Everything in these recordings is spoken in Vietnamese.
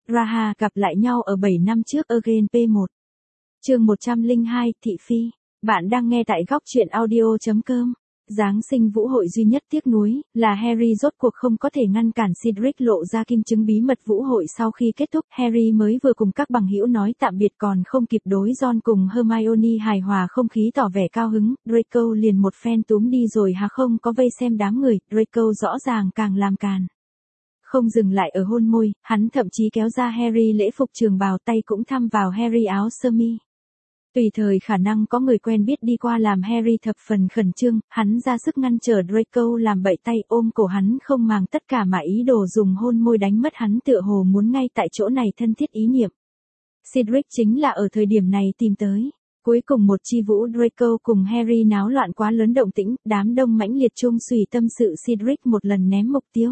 Raha gặp lại nhau ở 7 năm trước Again P1. Chương 102, Thị Phi. Bạn đang nghe tại góc truyện audio.com. Giáng sinh vũ hội duy nhất tiếc nuối là Harry rốt cuộc không có thể ngăn cản Cedric lộ ra kim chứng bí mật vũ hội. Sau khi kết thúc, Harry mới vừa cùng các bằng hữu nói tạm biệt còn không kịp đối Ron cùng Hermione hài hòa không khí tỏ vẻ cao hứng, Draco liền một phen túm đi rồi không có vây xem đám người, Draco rõ ràng càng làm càn. Không dừng lại ở hôn môi, hắn thậm chí kéo ra Harry lễ phục trường bào, tay cũng thăm vào Harry áo sơ mi. Tùy thời khả năng có người quen biết đi qua làm Harry thập phần khẩn trương, hắn ra sức ngăn trở Draco làm bậy, tay ôm cổ hắn không màng tất cả mà ý đồ dùng hôn môi đánh mất hắn, tựa hồ muốn ngay tại chỗ này thân thiết ý niệm. Cedric chính là ở thời điểm này tìm tới. Cuối cùng một chi vũ Draco cùng Harry náo loạn quá lớn động tĩnh, đám đông mãnh liệt chung suy tâm sự, Cedric một lần ném mục tiêu.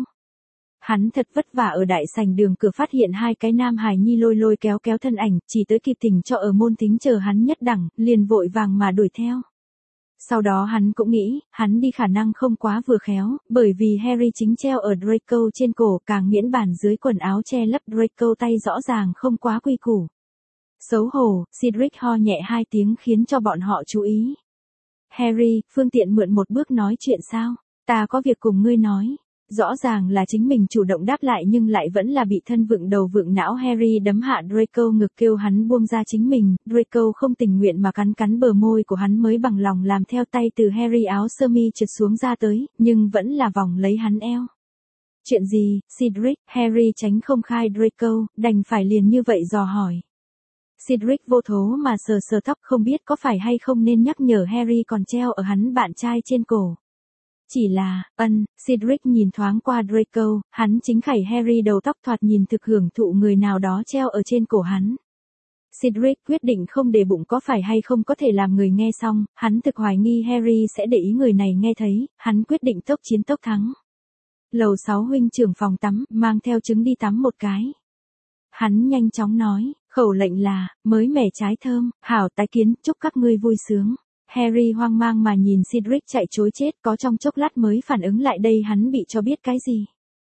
Hắn thật vất vả ở đại sảnh đường cửa phát hiện hai cái nam hài nhi lôi kéo thân ảnh, chỉ tới kịp tỉnh cho ở môn thính chờ hắn nhất đẳng, liền vội vàng mà đuổi theo. Sau đó hắn cũng nghĩ, hắn đi khả năng không quá vừa khéo, bởi vì Harry chính treo ở Draco trên cổ, càng miễn bản dưới quần áo che lấp Draco, tay rõ ràng không quá quy củ. Xấu hổ, Cedric ho nhẹ hai tiếng khiến cho bọn họ chú ý. Harry, phương tiện mượn một bước nói chuyện sao? Ta có việc cùng ngươi nói. Rõ ràng là chính mình chủ động đáp lại nhưng lại vẫn là bị thân vựng đầu vựng não Harry đấm hạ Draco ngực, kêu hắn buông ra chính mình. Draco không tình nguyện mà cắn bờ môi của hắn mới bằng lòng làm theo, tay từ Harry áo sơ mi trượt xuống ra tới, nhưng vẫn là vòng lấy hắn eo. Chuyện gì, Cedric? Harry tránh không khai Draco, đành phải liền như vậy dò hỏi. Cedric vô thố mà sờ tóc, không biết có phải hay không nên nhắc nhở Harry còn treo ở hắn bạn trai trên cổ. Chỉ là, Cedric nhìn thoáng qua Draco, hắn chính khẩy Harry đầu tóc, thoạt nhìn thực hưởng thụ người nào đó treo ở trên cổ hắn. Cedric quyết định không để bụng có phải hay không có thể làm người nghe xong, hắn thực hoài nghi Harry sẽ để ý người này nghe thấy, hắn quyết định tốc chiến tốc thắng. Lầu 6 huynh trưởng phòng tắm, mang theo trứng đi tắm một cái. Hắn nhanh chóng nói, khẩu lệnh là, mới mẻ trái thơm, hảo tái kiến, chúc các ngươi vui sướng. Harry hoang mang mà nhìn Cedric chạy trối chết, có trong chốc lát mới phản ứng lại đây hắn bị cho biết cái gì.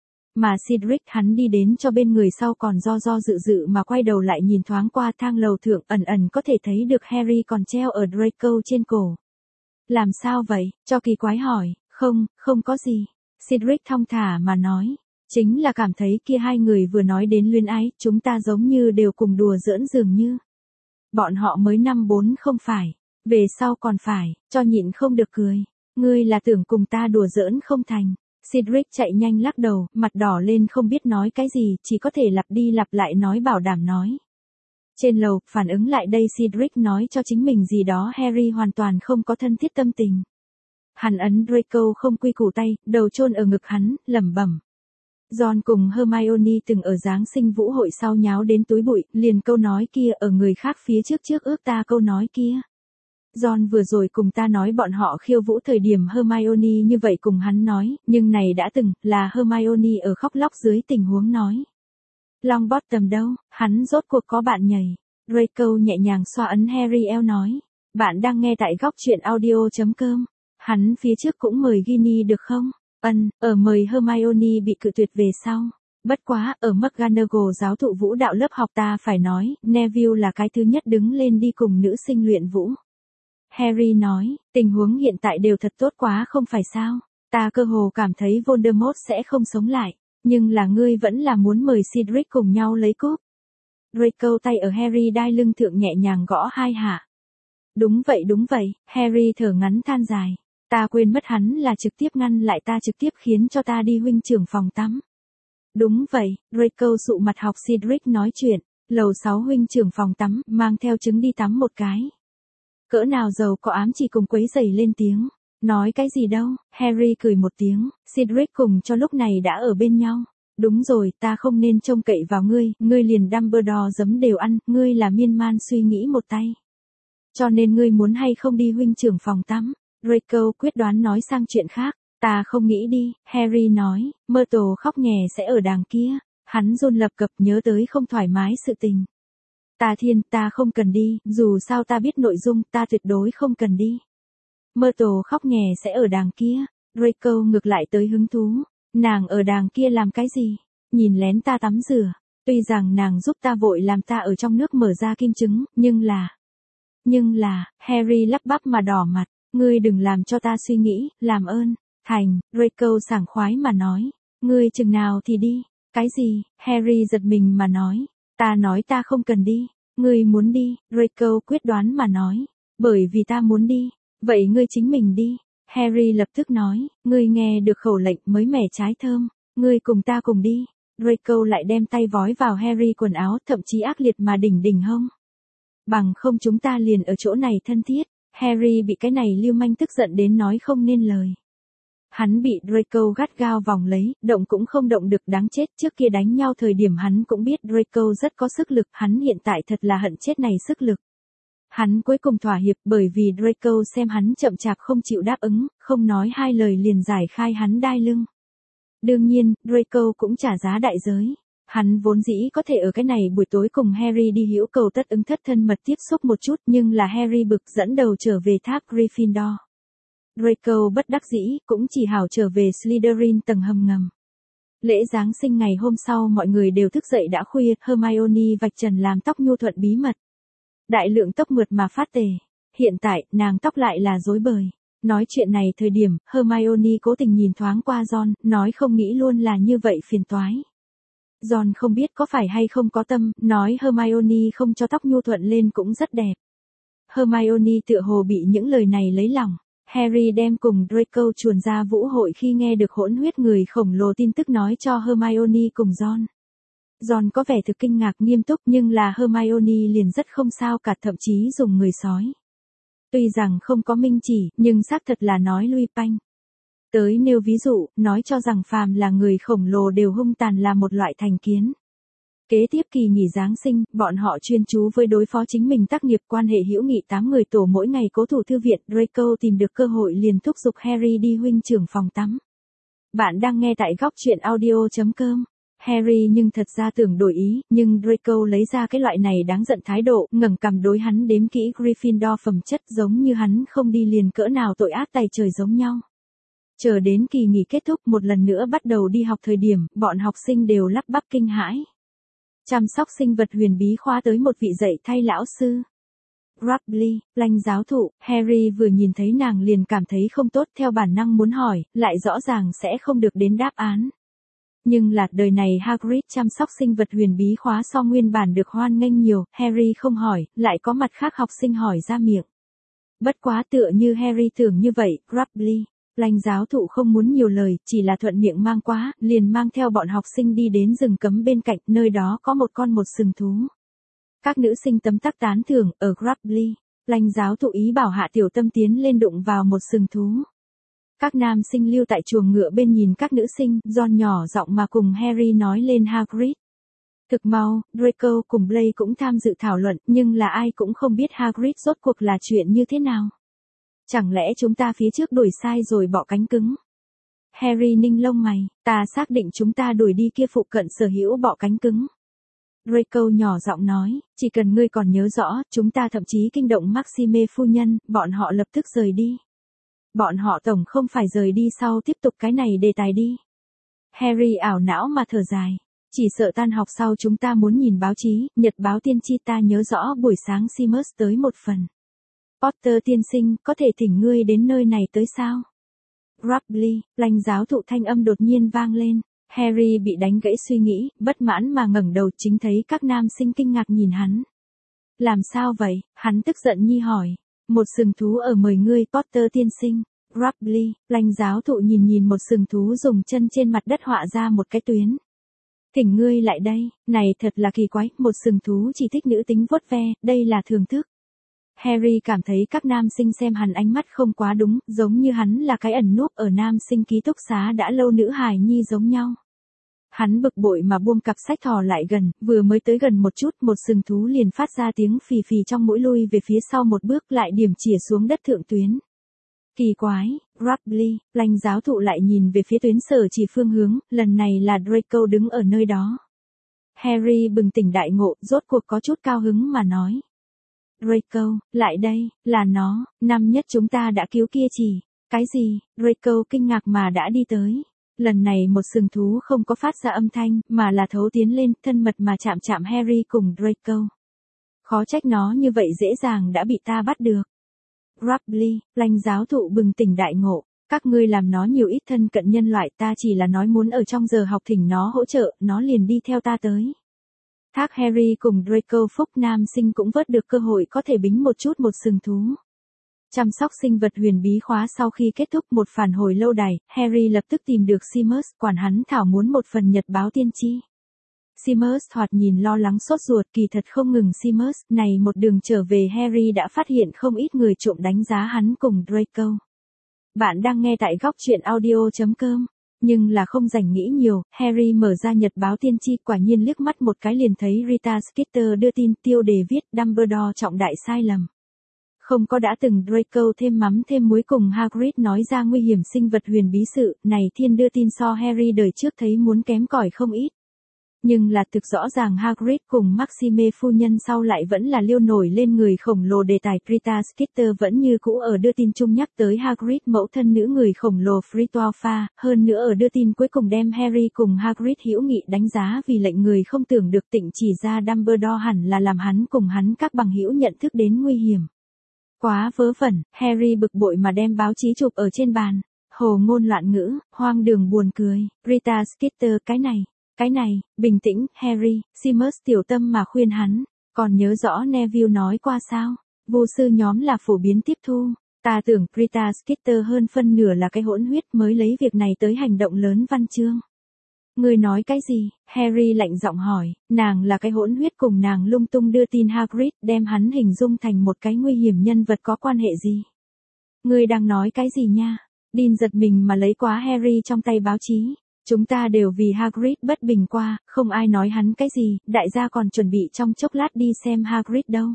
Mà Cedric hắn đi đến cho bên người sau còn do dự mà quay đầu lại nhìn thoáng qua thang lầu thượng, ẩn có thể thấy được Harry còn treo ở Draco trên cổ. Làm sao vậy? Cho kỳ quái hỏi, không có gì. Cedric thong thả mà nói, chính là cảm thấy kia hai người vừa nói đến luyến ái, chúng ta giống như đều cùng đùa giỡn dường như. Bọn họ mới năm 4 không phải. Về sau còn phải, cho nhịn không được cười. Ngươi là tưởng cùng ta đùa giỡn không thành. Cedric chạy nhanh lắc đầu, mặt đỏ lên không biết nói cái gì, chỉ có thể lặp đi lặp lại nói bảo đảm nói. Trên lầu, phản ứng lại đây Cedric nói cho chính mình gì đó Harry hoàn toàn không có thân thiết tâm tình. Hắn ấn Draco không quy củ tay, đầu chôn ở ngực hắn, lẩm bẩm. Ron cùng Hermione từng ở Giáng sinh vũ hội sau nháo đến túi bụi, liền câu nói kia ở người khác phía trước ước ta câu nói kia. Ron vừa rồi cùng ta nói bọn họ khiêu vũ thời điểm Hermione như vậy cùng hắn nói, nhưng này đã từng, là Hermione ở khóc lóc dưới tình huống nói. Longbottom đâu, hắn rốt cuộc có bạn nhảy. Draco nhẹ nhàng xoa ấn Harry eo nói. Bạn đang nghe tại góc truyện audio.com. Hắn phía trước cũng mời Ginny được không? Ở mời Hermione bị cự tuyệt về sau. Bất quá, ở McGonagall giáo thụ vũ đạo lớp học ta phải nói, Neville là cái thứ nhất đứng lên đi cùng nữ sinh luyện vũ. Harry nói, tình huống hiện tại đều thật tốt quá không phải sao, ta cơ hồ cảm thấy Voldemort sẽ không sống lại, nhưng là ngươi vẫn là muốn mời Cedric cùng nhau lấy cúp. Draco tay ở Harry đai lưng thượng nhẹ nhàng gõ hai hạ. Đúng vậy, Harry thở ngắn than dài, ta quên mất hắn là trực tiếp ngăn lại ta, trực tiếp khiến cho ta đi huynh trưởng phòng tắm. Đúng vậy, Draco sụ mặt học Cedric nói chuyện, lầu 6 huynh trưởng phòng tắm, mang theo trứng đi tắm một cái. Cỡ nào giàu có ám chỉ cùng quấy rầy lên tiếng. Nói cái gì đâu, Harry cười một tiếng, Cedric cùng cho lúc này đã ở bên nhau. Đúng rồi, ta không nên trông cậy vào ngươi liền Dumbledore giấm đều ăn, ngươi là miên man suy nghĩ một tay. Cho nên ngươi muốn hay không đi huynh trưởng phòng tắm. Draco quyết đoán nói sang chuyện khác, ta không nghĩ đi, Harry nói, Myrtle khóc nhè sẽ ở đàng kia. Hắn run lập cập nhớ tới không thoải mái sự tình. Ta không cần đi, dù sao ta biết nội dung, ta tuyệt đối không cần đi. Myrtle khóc nhè sẽ ở đàng kia. Draco ngược lại tới hứng thú. Nàng ở đàng kia làm cái gì? Nhìn lén ta tắm rửa. Tuy rằng nàng giúp ta vội làm ta ở trong nước mở ra kim chứng, nhưng là, Harry lắp bắp mà đỏ mặt, ngươi đừng làm cho ta suy nghĩ, làm ơn. Thành, Draco sảng khoái mà nói, ngươi chừng nào thì đi. Cái gì? Harry giật mình mà nói, ta nói ta không cần đi. Ngươi muốn đi, Draco quyết đoán mà nói, bởi vì ta muốn đi, vậy ngươi chính mình đi. Harry lập tức nói, ngươi nghe được khẩu lệnh mới mẻ trái thơm, ngươi cùng ta cùng đi. Draco lại đem tay vói vào Harry quần áo, thậm chí ác liệt mà đỉnh hông. Bằng không chúng ta liền ở chỗ này thân thiết. Harry bị cái này lưu manh tức giận đến nói không nên lời. Hắn bị Draco gắt gao vòng lấy, động cũng không động được, đáng chết. Trước kia đánh nhau thời điểm hắn cũng biết Draco rất có sức lực, hắn hiện tại thật là hận chết này sức lực. Hắn cuối cùng thỏa hiệp bởi vì Draco xem hắn chậm chạp không chịu đáp ứng, không nói hai lời liền giải khai hắn đai lưng. Đương nhiên, Draco cũng trả giá đại giới. Hắn vốn dĩ có thể ở cái này buổi tối cùng Harry đi hữu cầu tất ứng thất thân mật tiếp xúc một chút, nhưng là Harry bực dẫn đầu trở về tháp Gryffindor. Draco bất đắc dĩ, cũng chỉ hảo trở về Slytherin tầng hầm ngầm. Lễ Giáng sinh ngày hôm sau mọi người đều thức dậy đã khuya, Hermione vạch trần làm tóc nhu thuận bí mật. Đại lượng tóc mượt mà phát tề. Hiện tại, nàng tóc lại là rối bời. Nói chuyện này thời điểm, Hermione cố tình nhìn thoáng qua Ron, nói không nghĩ luôn là như vậy phiền toái. Ron không biết có phải hay không có tâm, nói Hermione không cho tóc nhu thuận lên cũng rất đẹp. Hermione tựa hồ bị những lời này lấy lòng. Harry đem cùng Draco chuồn ra vũ hội khi nghe được hỗn huyết người khổng lồ tin tức nói cho Hermione cùng Ron. Ron có vẻ thực kinh ngạc nghiêm túc nhưng là Hermione liền rất không sao cả, thậm chí dùng người sói. Tuy rằng không có minh chỉ, nhưng xác thật là nói lui panh. Tới nêu ví dụ, nói cho rằng phàm là người khổng lồ đều hung tàn là một loại thành kiến. Kế tiếp kỳ nghỉ Giáng sinh, bọn họ chuyên chú với đối phó chính mình tác nghiệp quan hệ hữu nghị 8 người tổ mỗi ngày cố thủ thư viện. Draco tìm được cơ hội liền thúc giục Harry đi huynh trưởng phòng tắm. Bạn đang nghe tại góc truyện audio.com. Harry nhưng thật ra tưởng đổi ý, nhưng Draco lấy ra cái loại này đáng giận thái độ, ngẩng cằm đối hắn đếm kỹ Gryffindor phẩm chất giống như hắn không đi liền cỡ nào tội ác tày trời giống nhau. Chờ đến kỳ nghỉ kết thúc một lần nữa bắt đầu đi học thời điểm, bọn học sinh đều lắp bắp kinh hãi. Chăm sóc sinh vật huyền bí khóa tới một vị dạy thay lão sư. Grubly, Lanh giáo thụ, Harry vừa nhìn thấy nàng liền cảm thấy không tốt, theo bản năng muốn hỏi, lại rõ ràng sẽ không được đến đáp án. Nhưng là đời này Hagrid chăm sóc sinh vật huyền bí khóa so nguyên bản được hoan nghênh nhiều, Harry không hỏi, lại có mặt khác học sinh hỏi ra miệng. Bất quá tựa như Harry tưởng như vậy, Grubly, Lanh giáo thụ không muốn nhiều lời, chỉ là thuận miệng mang quá, liền mang theo bọn học sinh đi đến rừng cấm bên cạnh, nơi đó có một con một sừng thú. Các nữ sinh tấm tắc tán thưởng, ở Grubly, Lanh giáo thụ ý bảo Hạ Tiểu Tâm tiến lên đụng vào một sừng thú. Các nam sinh lưu tại chuồng ngựa bên nhìn các nữ sinh, Ron nhỏ giọng mà cùng Harry nói lên Hagrid. Thực mau, Draco cùng Blaise cũng tham dự thảo luận, nhưng là ai cũng không biết Hagrid rốt cuộc là chuyện như thế nào. Chẳng lẽ chúng ta phía trước đuổi sai rồi bỏ cánh cứng? Harry ninh lông mày, ta xác định chúng ta đuổi đi kia phụ cận sở hữu bỏ cánh cứng. Draco nhỏ giọng nói, chỉ cần ngươi còn nhớ rõ, chúng ta thậm chí kinh động Maxime phu nhân, bọn họ lập tức rời đi. Bọn họ tổng không phải rời đi sau tiếp tục cái này đề tài đi. Harry ảo não mà thở dài. Chỉ sợ tan học sau chúng ta muốn nhìn báo chí, nhật báo tiên tri, ta nhớ rõ buổi sáng Seamus tới một phần. Potter tiên sinh, có thể thỉnh ngươi đến nơi này tới sao? Grubly, Lanh giáo thụ thanh âm đột nhiên vang lên. Harry bị đánh gãy suy nghĩ, bất mãn mà ngẩng đầu, chính thấy các nam sinh kinh ngạc nhìn hắn. Làm sao vậy? Hắn tức giận nhi hỏi. Một sừng thú ở mời ngươi, Potter tiên sinh. Grubly, Lanh giáo thụ nhìn một sừng thú dùng chân trên mặt đất họa ra một cái tuyến. Thỉnh ngươi lại đây, này thật là kỳ quái, một sừng thú chỉ thích nữ tính vuốt ve, đây là thưởng thức. Harry cảm thấy các nam sinh xem hắn ánh mắt không quá đúng, giống như hắn là cái ẩn núp ở nam sinh ký túc xá đã lâu nữ hài nhi giống nhau. Hắn bực bội mà buông cặp sách thò lại gần, vừa mới tới gần một chút, một sừng thú liền phát ra tiếng phì phì trong mũi, lui về phía sau một bước, lại điểm chìa xuống đất thượng tuyến. Kỳ quái, Grubly, Lanh giáo thụ lại nhìn về phía tuyến sở chỉ phương hướng, lần này là Draco đứng ở nơi đó. Harry bừng tỉnh đại ngộ, rốt cuộc có chút cao hứng mà nói. Draco, lại đây, là nó, năm nhất chúng ta đã cứu kia chỉ. Cái gì? Draco kinh ngạc mà đã đi tới. Lần này một sừng thú không có phát ra âm thanh, mà là thấu tiến lên, thân mật mà chạm chạm Harry cùng Draco. Khó trách nó như vậy dễ dàng đã bị ta bắt được. Grubbly, Lanh giáo thụ bừng tỉnh đại ngộ. Các ngươi làm nó nhiều ít thân cận nhân loại, ta chỉ là nói muốn ở trong giờ học thỉnh nó hỗ trợ, nó liền đi theo ta tới. Thác Harry cùng Draco phúc nam sinh cũng vớt được cơ hội có thể bính một chút một sừng thú. Chăm sóc sinh vật huyền bí khóa sau khi kết thúc một phản hồi lâu đài, Harry lập tức tìm được Seamus, quản hắn thảo muốn một phần nhật báo tiên tri. Seamus thoạt nhìn lo lắng sốt ruột, kỳ thật không ngừng Seamus, này một đường trở về Harry đã phát hiện không ít người trộm đánh giá hắn cùng Draco. Bạn đang nghe tại góc truyện audio.com. Nhưng là không rảnh nghĩ nhiều, Harry mở ra nhật báo tiên tri, quả nhiên liếc mắt một cái liền thấy Rita Skeeter đưa tin, tiêu đề viết Dumbledore trọng đại sai lầm. Không có đã từng Draco thêm mắm thêm muối cùng Hagrid nói ra nguy hiểm sinh vật huyền bí sự, này thiên đưa tin so Harry đời trước thấy muốn kém cỏi không ít. Nhưng là thực rõ ràng Hagrid cùng Maxime phu nhân sau lại vẫn là liêu nổi lên người khổng lồ đề tài. Rita Skeeter vẫn như cũ ở đưa tin chung nhắc tới Hagrid mẫu thân nữ người khổng lồ Fritoalpha, hơn nữa ở đưa tin cuối cùng đem Harry cùng Hagrid hữu nghị đánh giá vì lệnh người không tưởng được, tịnh chỉ ra Dumbledore hẳn là làm hắn cùng hắn các bằng hữu nhận thức đến nguy hiểm. Quá vớ vẩn, Harry bực bội mà đem báo chí chụp ở trên bàn. Hồ ngôn loạn ngữ, hoang đường buồn cười. Rita Skeeter, cái này, bình tĩnh, Harry, Seamus tiểu tâm mà khuyên hắn. Còn nhớ rõ Neville nói qua sao? Vô sư nhóm là phổ biến tiếp thu. Ta tưởng Rita Skeeter hơn phân nửa là cái hỗn huyết mới lấy việc này tới hành động lớn văn chương. Ngươi nói cái gì? Harry lạnh giọng hỏi, nàng là cái hỗn huyết cùng nàng lung tung đưa tin Hagrid, đem hắn hình dung thành một cái nguy hiểm nhân vật có quan hệ gì? Ngươi đang nói cái gì nha? Dean giật mình mà lấy quá Harry trong tay báo chí. Chúng ta đều vì Hagrid bất bình qua, không ai nói hắn cái gì, đại gia còn chuẩn bị trong chốc lát đi xem Hagrid đâu.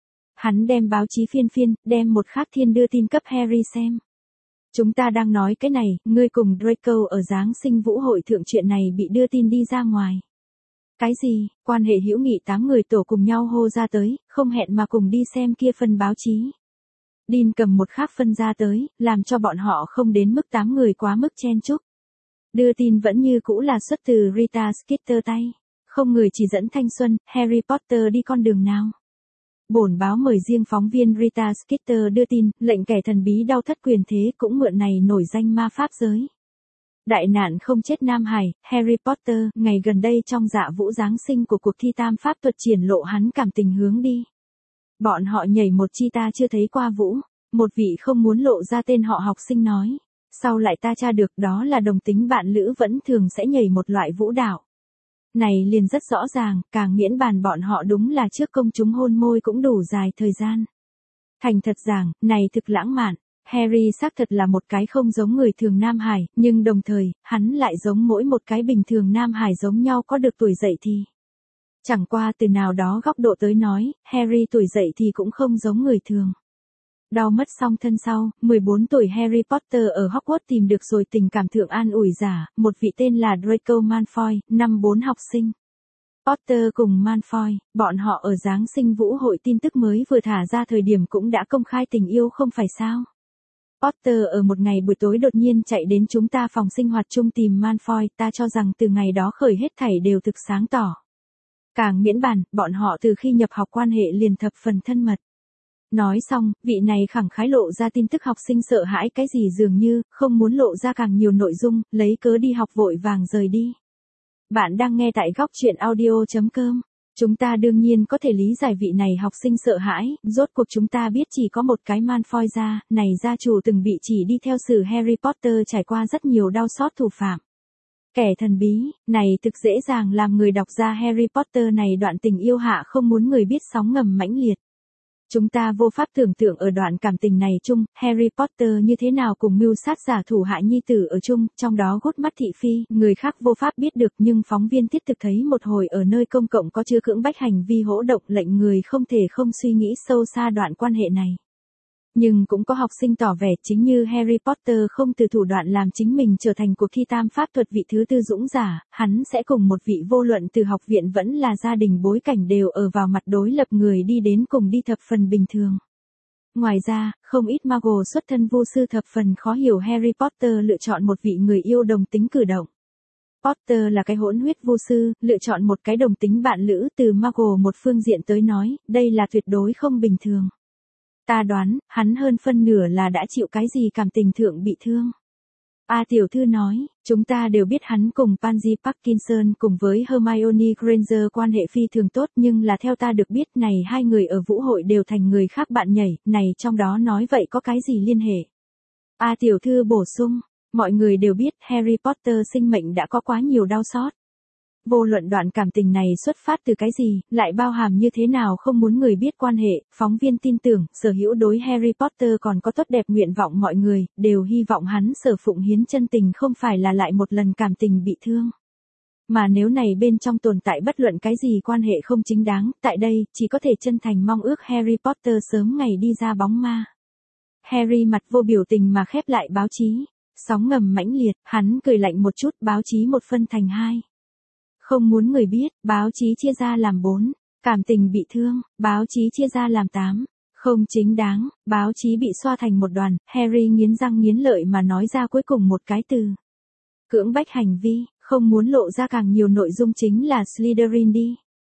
Hắn đem báo chí phiên, đem một khác thiên đưa tin cấp Harry xem. Chúng ta đang nói cái này, ngươi cùng Draco ở Giáng sinh vũ hội thượng chuyện này bị đưa tin đi ra ngoài. Cái gì, quan hệ hữu nghị 8 người tổ cùng nhau hô ra tới, không hẹn mà cùng đi xem kia phân báo chí. Dean cầm một khác phân ra tới, làm cho bọn họ không đến mức 8 người quá mức chen chúc. Đưa tin vẫn như cũ là xuất từ Rita Skeeter tay. Không người chỉ dẫn thanh xuân, Harry Potter đi con đường nào. Bổn báo mời riêng phóng viên Rita Skeeter đưa tin, lệnh kẻ thần bí đau thất quyền thế cũng mượn này nổi danh ma pháp giới. Đại nạn không chết Nam Hải, Harry Potter, ngày gần đây trong dạ vũ Giáng sinh của cuộc thi tam pháp thuật triển lộ hắn cảm tình hướng đi. Bọn họ nhảy một chi ta chưa thấy qua vũ, một vị không muốn lộ ra tên họ học sinh nói. Sau lại ta tra được đó là đồng tính bạn lữ vẫn thường sẽ nhảy một loại vũ đạo. Này liền rất rõ ràng, càng miễn bàn bọn họ đúng là trước công chúng hôn môi cũng đủ dài thời gian. Thành thật rằng, này thực lãng mạn. Harry xác thật là một cái không giống người thường Nam Hải, nhưng đồng thời, hắn lại giống mỗi một cái bình thường Nam Hải giống nhau có được tuổi dậy thì. Chẳng qua từ nào đó góc độ tới nói, Harry tuổi dậy thì cũng không giống người thường. Đau mất song thân sau, 14 tuổi Harry Potter ở Hogwarts tìm được rồi tình cảm thượng an ủi giả, một vị tên là Draco Malfoy, năm 4 học sinh. Potter cùng Malfoy, bọn họ ở Giáng sinh vũ hội tin tức mới vừa thả ra thời điểm cũng đã công khai tình yêu không phải sao. Potter ở một ngày buổi tối đột nhiên chạy đến chúng ta phòng sinh hoạt chung tìm Malfoy, ta cho rằng từ ngày đó khởi hết thảy đều thực sáng tỏ. Càng miễn bàn, bọn họ từ khi nhập học quan hệ liền thập phần thân mật. Nói xong, vị này khẳng khái lộ ra tin tức học sinh sợ hãi cái gì dường như, không muốn lộ ra càng nhiều nội dung, lấy cớ đi học vội vàng rời đi. Bạn đang nghe tại góc truyện audio.com. Chúng ta đương nhiên có thể lý giải vị này học sinh sợ hãi, rốt cuộc chúng ta biết chỉ có một cái Malfoy gia, này gia chủ từng bị chỉ đi theo sử Harry Potter trải qua rất nhiều đau xót thủ phạm. Kẻ thần bí, này thực dễ dàng làm người đọc ra Harry Potter này đoạn tình yêu hạ không muốn người biết sóng ngầm mãnh liệt. Chúng ta vô pháp tưởng tượng ở đoạn cảm tình này chung, Harry Potter như thế nào cùng mưu sát giả thủ hạ nhi tử ở chung, trong đó gút mắt thị phi, người khác vô pháp biết được nhưng phóng viên thiết thực thấy một hồi ở nơi công cộng có chứa cưỡng bách hành vi hỗ động lệnh người không thể không suy nghĩ sâu xa đoạn quan hệ này. Nhưng cũng có học sinh tỏ vẻ chính như Harry Potter không từ thủ đoạn làm chính mình trở thành cuộc thi tam pháp thuật vị thứ tư dũng giả, hắn sẽ cùng một vị vô luận từ học viện vẫn là gia đình bối cảnh đều ở vào mặt đối lập người đi đến cùng đi thập phần bình thường. Ngoài ra, không ít Muggle xuất thân vô sư thập phần khó hiểu Harry Potter lựa chọn một vị người yêu đồng tính cử động. Potter là cái hỗn huyết vô sư, lựa chọn một cái đồng tính bạn lữ từ Muggle một phương diện tới nói, đây là tuyệt đối không bình thường. Ta đoán, hắn hơn phân nửa là đã chịu cái gì cảm tình thượng bị thương. Tiểu thư nói, chúng ta đều biết hắn cùng Pansy Parkinson cùng với Hermione Granger quan hệ phi thường tốt, nhưng là theo ta được biết này hai người ở vũ hội đều thành người khác bạn nhảy, này trong đó nói vậy có cái gì liên hệ. Tiểu thư bổ sung, mọi người đều biết Harry Potter sinh mệnh đã có quá nhiều đau xót. Vô luận đoạn cảm tình này xuất phát từ cái gì, lại bao hàm như thế nào không muốn người biết quan hệ, phóng viên tin tưởng, sở hữu đối Harry Potter còn có tốt đẹp nguyện vọng mọi người, đều hy vọng hắn sở phụng hiến chân tình không phải là lại một lần cảm tình bị thương. Mà nếu này bên trong tồn tại bất luận cái gì quan hệ không chính đáng, tại đây, chỉ có thể chân thành mong ước Harry Potter sớm ngày đi ra bóng ma. Harry mặt vô biểu tình mà khép lại báo chí, sóng ngầm mãnh liệt, hắn cười lạnh một chút, báo chí một phân thành hai. Không muốn người biết, báo chí chia ra làm 4, cảm tình bị thương, báo chí chia ra làm 8, không chính đáng, báo chí bị xoa thành một đoàn, Harry nghiến răng nghiến lợi mà nói ra cuối cùng một cái từ. Cưỡng bách hành vi, không muốn lộ ra càng nhiều nội dung chính là Slytherin đi.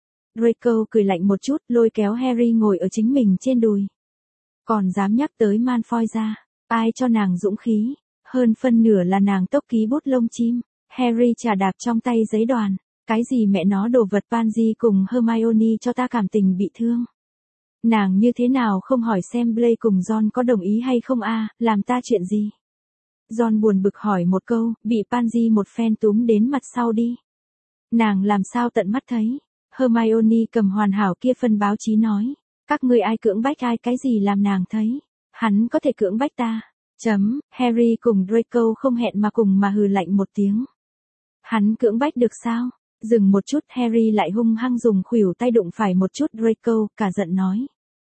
Draco cười lạnh một chút, lôi kéo Harry ngồi ở chính mình trên đùi. Còn dám nhắc tới Malfoy ra, ai cho nàng dũng khí, hơn phân nửa là nàng tốc ký bút lông chim. Harry chà đạp trong tay giấy đoàn. Cái gì mẹ nó đồ vật Pansy cùng Hermione cho ta cảm tình bị thương. Nàng như thế nào không hỏi xem Blaise cùng John có đồng ý hay không làm ta chuyện gì. John buồn bực hỏi một câu, bị Pansy một phen túm đến mặt sau đi. Nàng làm sao tận mắt thấy. Hermione cầm hoàn hảo kia phân báo chí nói. Các ngươi ai cưỡng bách ai cái gì làm nàng thấy. Hắn có thể cưỡng bách ta. Harry cùng Draco không hẹn mà cùng mà hừ lạnh một tiếng. Hắn cưỡng bách được sao? Dừng một chút, Harry lại hung hăng dùng khuỷu tay đụng phải một chút Draco, cả giận nói.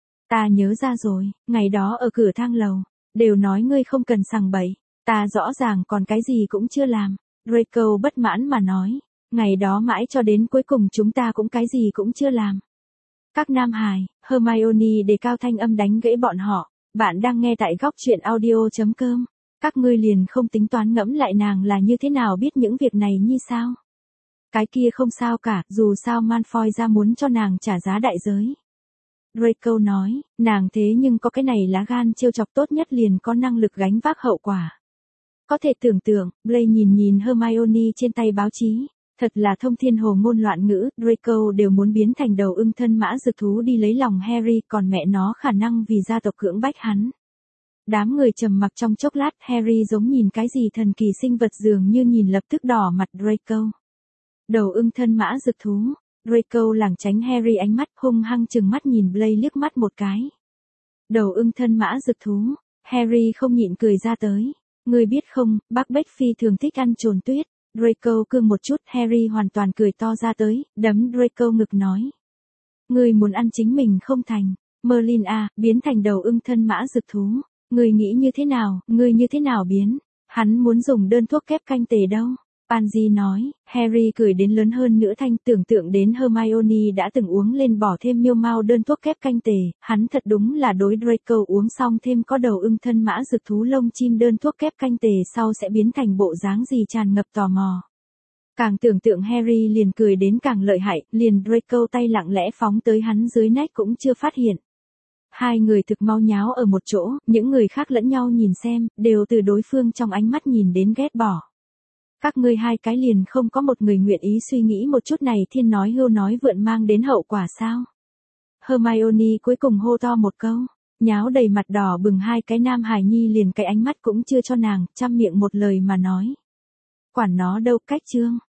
Ta nhớ ra rồi, ngày đó ở cửa thang lầu, đều nói ngươi không cần sằng bậy, ta rõ ràng còn cái gì cũng chưa làm. Draco bất mãn mà nói, ngày đó mãi cho đến cuối cùng chúng ta cũng cái gì cũng chưa làm. Các nam hài, Hermione đề cao thanh âm đánh gãy bọn họ, bạn đang nghe tại góc truyện audio.com. Các ngươi liền không tính toán ngẫm lại nàng là như thế nào biết những việc này như sao? Cái kia không sao cả, dù sao Malfoy ra muốn cho nàng trả giá đại giới. Draco nói, nàng thế nhưng có cái này lá gan trêu chọc tốt nhất liền có năng lực gánh vác hậu quả. Có thể tưởng tượng, Blaise nhìn Hermione trên tay báo chí, thật là thông thiên hồ ngôn loạn ngữ, Draco đều muốn biến thành đầu ưng thân mã dược thú đi lấy lòng Harry, còn mẹ nó khả năng vì gia tộc cưỡng bách hắn. Đám người trầm mặc trong chốc lát, Harry giống nhìn cái gì thần kỳ sinh vật dường như nhìn lập tức đỏ mặt Draco. Đầu ưng thân mã dược thú, Draco lảng tránh Harry ánh mắt hung hăng chừng mắt nhìn Blaise liếc mắt một cái. Đầu ưng thân mã dược thú, Harry không nhịn cười ra tới. Ngươi biết không, bác Bách Phi thường thích ăn trồn tuyết. Draco cương một chút, Harry hoàn toàn cười to ra tới, đấm Draco ngực nói. Ngươi muốn ăn chính mình không thành, Merlin biến thành đầu ưng thân mã dược thú. Ngươi nghĩ như thế nào biến, hắn muốn dùng đơn thuốc kép canh tề đâu. Pansy nói, Harry cười đến lớn hơn nữa thanh tưởng tượng đến Hermione đã từng uống lên bỏ thêm miêu mao đơn thuốc kép canh tề, hắn thật đúng là đối Draco uống xong thêm có đầu ưng thân mã dược thú lông chim đơn thuốc kép canh tề sau sẽ biến thành bộ dáng gì tràn ngập tò mò. Càng tưởng tượng Harry liền cười đến càng lợi hại, liền Draco tay lặng lẽ phóng tới hắn dưới nách cũng chưa phát hiện. Hai người thực mau nháo ở một chỗ, những người khác lẫn nhau nhìn xem, đều từ đối phương trong ánh mắt nhìn đến ghét bỏ. Các ngươi hai cái liền không có một người nguyện ý suy nghĩ một chút này thiên nói hưu nói vượn mang đến hậu quả sao? Hermione cuối cùng hô to một câu, nháo đầy mặt đỏ bừng hai cái nam hài nhi liền cái ánh mắt cũng chưa cho nàng, chăm miệng một lời mà nói. Quản nó đâu, cách chương.